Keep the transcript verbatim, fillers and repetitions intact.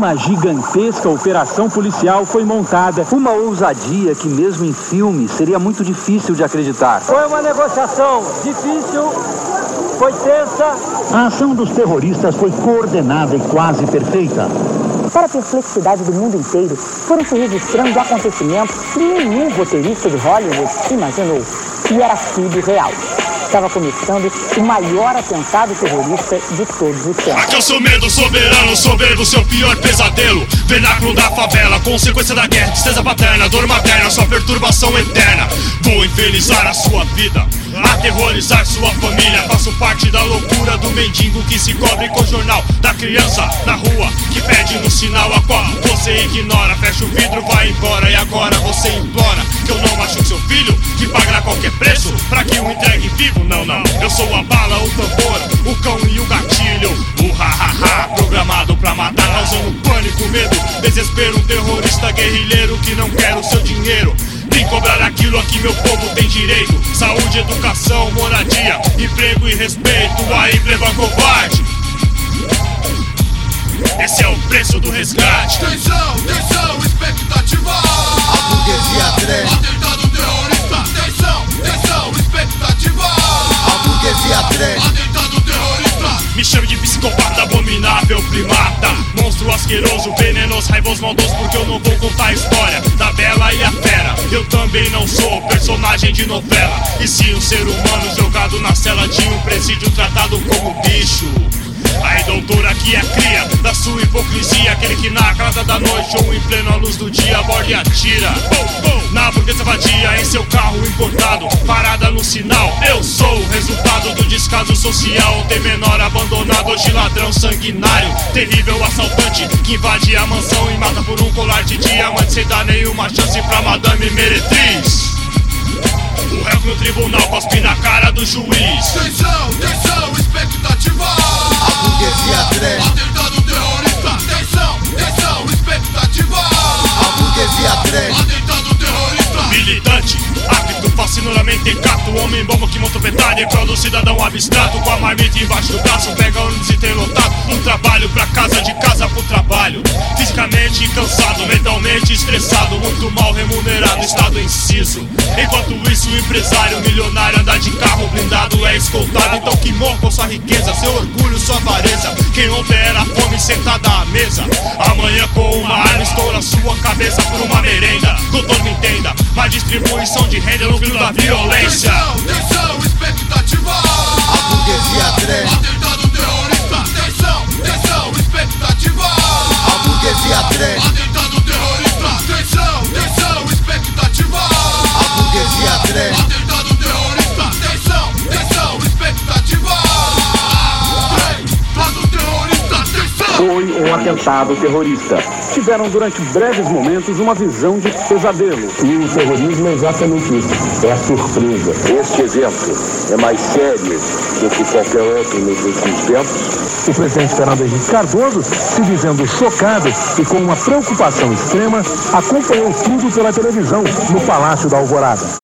Uma gigantesca operação policial foi montada. Uma ousadia que mesmo em filme seria muito difícil de acreditar. Foi uma negociação difícil, foi tensa. A ação dos terroristas foi coordenada e quase perfeita. Para a perplexidade do mundo inteiro, foram se registrando acontecimentos que nenhum roteirista de Hollywood imaginou. E era tudo real. Estava começando o maior atentado terrorista de todos os tempos. Aqui eu sou medo soberano, soberbo, seu pior pesadelo. Vernáculo da favela, consequência da guerra, tristeza paterna, dor materna, sua perturbação eterna. Vou infernizar a sua vida, aterrorizar sua família. Faço parte da loucura do mendigo que se cobre com o jornal, da criança na rua que pede no sinal a qual você ignora. Fecha o vidro, vai embora e agora você implora que eu não machuque seu filho, que pagará qualquer preço pra que o entregue vivo. Não, não, eu sou a bala, o tambor, o cão e o gatilho. O ha-ha-ha, programado pra matar, causando pânico, medo, desespero. Um terrorista guerrilheiro que não quer o seu dinheiro. Vim cobrar aquilo a que meu povo tem direito: saúde, educação, moradia, emprego e respeito. Aí, pleba covarde, esse é o preço do resgate. Tensão, tensão, expectativa. A burguesia treme. Atentado terrorista. Tensão, tensão, expectativa. A burguesia treme. Atentado terrorista. Me chame de psicopata, abominável primata, monstro asqueroso, venenoso, raivoso, maldoso. Porque eu não vou contar a história da Bela e a Fera. Eu também não sou personagem de novela, e sim um ser humano jogado na cela de um presídio, tratado como bicho. Aí, doutora, que é cria da sua hipocrisia, aquele que na calada da noite ou em plena luz do dia aborda e atira oh, oh, na burguesa vadia em seu carro importado, parada no sinal. Eu sou o resultado do descaso social. Ontem menor abandonado, hoje ladrão sanguinário, terrível assaltante que invade a mansão e mata por um colar de diamante sem dar nenhuma chance pra Madame Meretriz. O réu no tribunal cospe na cara do juiz. Tensão, tensão, expectativa. A burguesia treme. Atentado terrorista. Tensão, tensão, expectativa. A burguesia treme. Atentado terrorista. Militante, apto, fascinura mentecato, homem bomba que monta petalha em prol do cidadão abstrato. Com a marmita embaixo do braço, pega ônibus e tem lotado. Do trabalho pra casa, de casa pro trabalho. Fisicamente cansado, mentalmente estressado, muito mal remunerado, estado inciso. Enquanto isso, o empresário milionário anda de carro blindado, é escoltado. Então que morra com sua riqueza, seu orgulho, sua avareza. Quem ontem era fome sentada à mesa, amanhã com uma arma estoura sua cabeça por uma merenda. Doutor, me entenda, má distribuição de renda no filo da violência. Tensão, tensão, expectativa. A burguesia treme. Atentado terrorista. Tensão, tensão, expectativa. A burguesia treme. Atentado terrorista. Tensão, tensão, expectativa. A burguesia treme. Atentado terrorista. Tensão, tensão, expectativa. Atentado terrorista. Tensão. Foi um atentado terrorista. Tiveram durante breves momentos uma visão de pesadelo. E o terrorismo é exatamente isso, é a surpresa. Este evento é mais sério do que qualquer outro nos últimos tempos. O presidente Fernando Henrique Cardoso, se dizendo chocado e com uma preocupação extrema, acompanhou tudo pela televisão no Palácio da Alvorada.